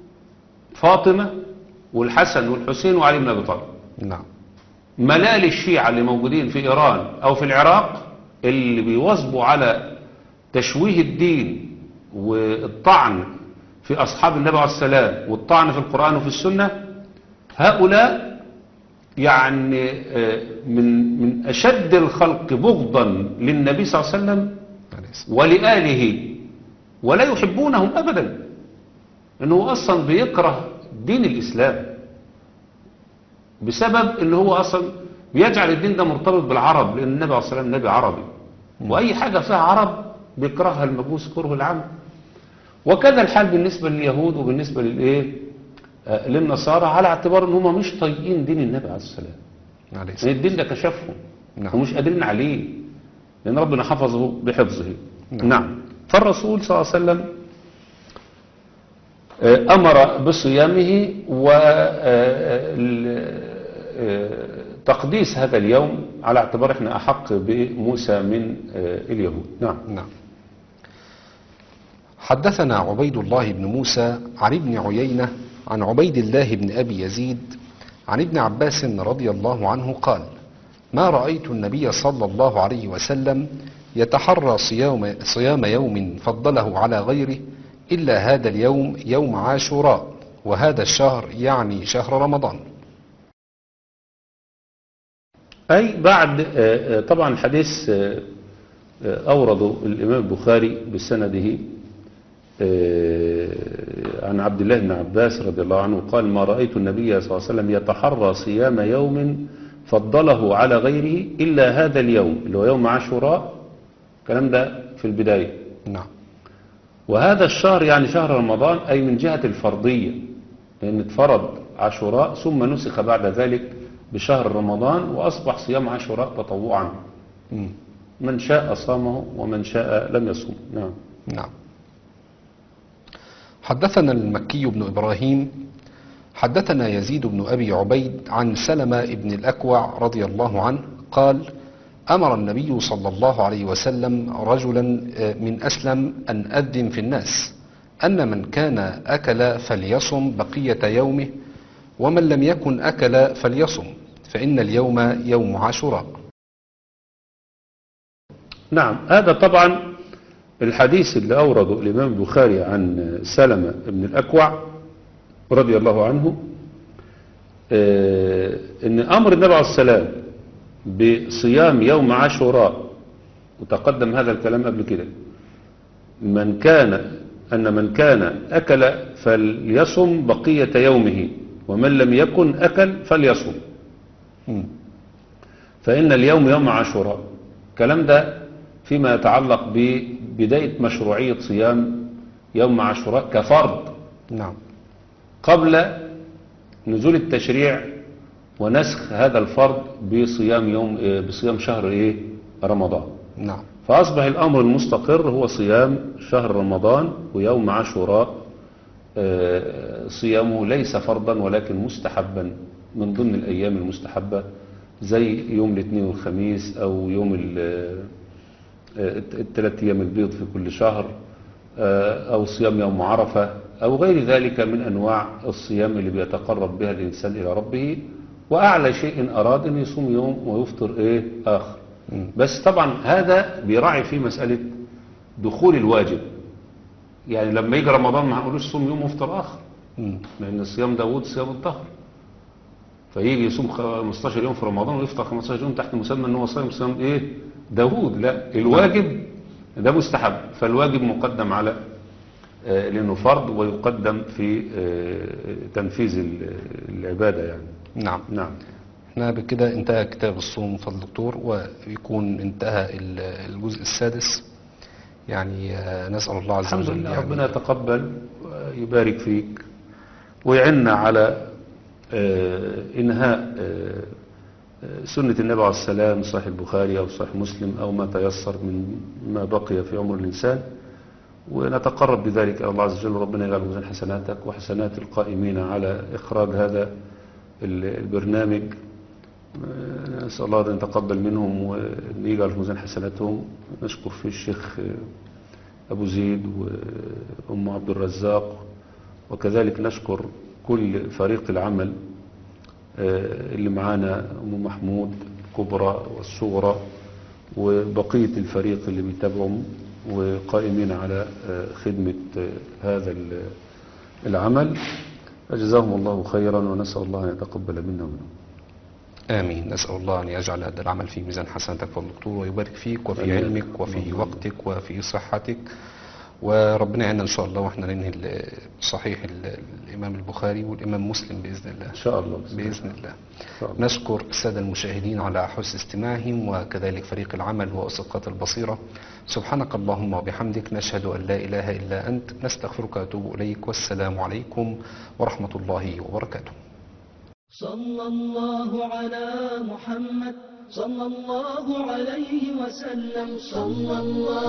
فاطمة والحسن والحسين وعلي بن أبي طالب. نعم. ملال الشيعة اللي موجودين في إيران أو في العراق اللي بيواظبوا على تشويه الدين والطعن في أصحاب النبي عليه السلام والطعن في القرآن وفي السنة، هؤلاء يعني من أشد الخلق بغضا للنبي صلى الله عليه وسلم ولآله، ولا يحبونهم أبدا، انه اصلا بيكره دين الاسلام بسبب انه هو اصلا بيجعل الدين ده مرتبط بالعرب، لان النبي عليه الصلاه والسلام نبي عربي، واي حاجه فيها عرب بيكرهها المجوس كره العام. وكذا الحال بالنسبه لليهود وبالنسبه للنصارى، على اعتبار ان هم مش طايقين دين النبي عليه السلام، يعني الدين ده كشفهم. نعم. ومش قادرين عليه لان ربنا حفظه بحفظه. نعم. فالرسول صلى الله عليه وسلم أمر بصيامه وتقديس هذا اليوم على اعتبار احنا أحق بموسى من اليهود. نعم. نعم. حدثنا عبيد الله بن موسى عن ابن عيينة عن عبيد الله بن أبي يزيد عن ابن عباس رضي الله عنه قال: ما رأيت النبي صلى الله عليه وسلم يتحرى صيام يوم فضله على غيره إلا هذا اليوم يوم عاشوراء، وهذا الشهر يعني شهر رمضان. أي بعد طبعا الحديث أورده الإمام البخاري بسنده عن عبد الله بن عباس رضي الله عنه قال: ما رأيت النبي صلى الله عليه وسلم يتحرى صيام يوم فضله على غيره إلا هذا اليوم اللي هو يوم عاشوراء. الكلام ده في البداية. نعم. وهذا الشهر يعني شهر رمضان، أي من جهة الفرضية، لأن اتفرض عاشوراء ثم نسخ بعد ذلك بشهر رمضان وأصبح صيام عاشوراء تطوعا، من شاء صامه ومن شاء لم يصوم. نعم. نعم. حدثنا المكي بن إبراهيم حدثنا يزيد بن أبي عبيد عن سلمة بن الأكوع رضي الله عنه قال: أمر النبي صلى الله عليه وسلم رجلا من أسلم أن أذن في الناس أن من كان أكل فليصم بقية يومه، ومن لم يكن أكل فليصم، فإن اليوم يوم عاشوراء. نعم. هذا طبعا الحديث اللي أورده الإمام البخاري عن سلمة بن الأكوع رضي الله عنه، إن أمر النبي عليه السلام بصيام يوم عاشوراء، وتقدم هذا الكلام قبل كده، من كان أكل فليصم بقية يومه، ومن لم يكن أكل فليصم، فإن اليوم يوم عاشوراء. الكلام ده فيما يتعلق ببداية مشروعية صيام يوم عاشوراء كفرض. نعم. قبل نزول التشريع ونسخ هذا الفرض بصيام شهر إيه؟ رمضان. نعم. فأصبح الأمر المستقر هو صيام شهر رمضان، ويوم عاشوراء صيامه ليس فرضا ولكن مستحبا من ضمن الأيام المستحبة، زي يوم الاثنين والخميس، أو يوم الثلاث أيام البيض في كل شهر، أو صيام يوم عرفة، أو غير ذلك من أنواع الصيام اللي بيتقرب بها الإنسان إلى ربه. وأعلى شيء أراد أن يصوم يوم ويفطر إيه آخر. بس طبعا هذا بيراعي فيه مسألة دخول الواجب. يعني لما يجي رمضان ما هنقولوش صوم يوم وافطر آخر، لأن صيام داوود صيام الدهر. فيجي يصوم 15 يوم في رمضان ويفطر 15 يوم تحت مسمى ان هو صيام ايه داوود. لا، الواجب ده مستحب، فالواجب مقدم على لأنه فرض، ويقدم في تنفيذ العبادة يعني. نعم. نعم. احنا بكده انتهى كتاب الصوم فضل الدكتور، ويكون انتهى الجزء السادس. يعني نسأل الله عز الحمد وجل لله، يعني ربنا يتقبل ويبارك فيك ويعنا على إنهاء سنة النبي عليه السلام، صحيح البخاري أو صحيح مسلم أو ما تيسر من ما بقي في عمر الإنسان، ونتقرب بذلك إلى الله عز وجل. ربنا يجعل ميزان حسناتك وحسنات القائمين على إخراج هذا البرنامج. نسأل الله أن يتقبل منهم وأن يجعل ميزان حسناتهم. نشكر في الشيخ أبو زيد وأم عبد الرزاق، وكذلك نشكر كل فريق العمل اللي معانا، أم محمود الكبرى والصغرى وبقية الفريق اللي بيتابعهم وقائمين على خدمة هذا العمل. جزاهم الله خيرا، ونسأل الله أن يتقبل منا ومنهم. آمين. نسأل الله أن يجعل هذا العمل في ميزان حسناتك فضل الدكتور، ويبارك فيك وفي علمك وفي وقتك وفي صحتك. وربنا يعيننا إن شاء الله وإحنا ننهي صحيح الإمام البخاري والإمام مسلم بإذن الله. إن شاء الله. بإذن الله. نشكر السادة المشاهدين على حسن استماعهم، وكذلك فريق العمل وأسقاط البصيرة. سبحانك اللهم وبحمدك، نشهد أن لا إله إلا أنت، نستغفرك وأتوب إليك، والسلام عليكم ورحمة الله وبركاته. صلى الله على محمد صلى الله عليه وسلم. صلى الله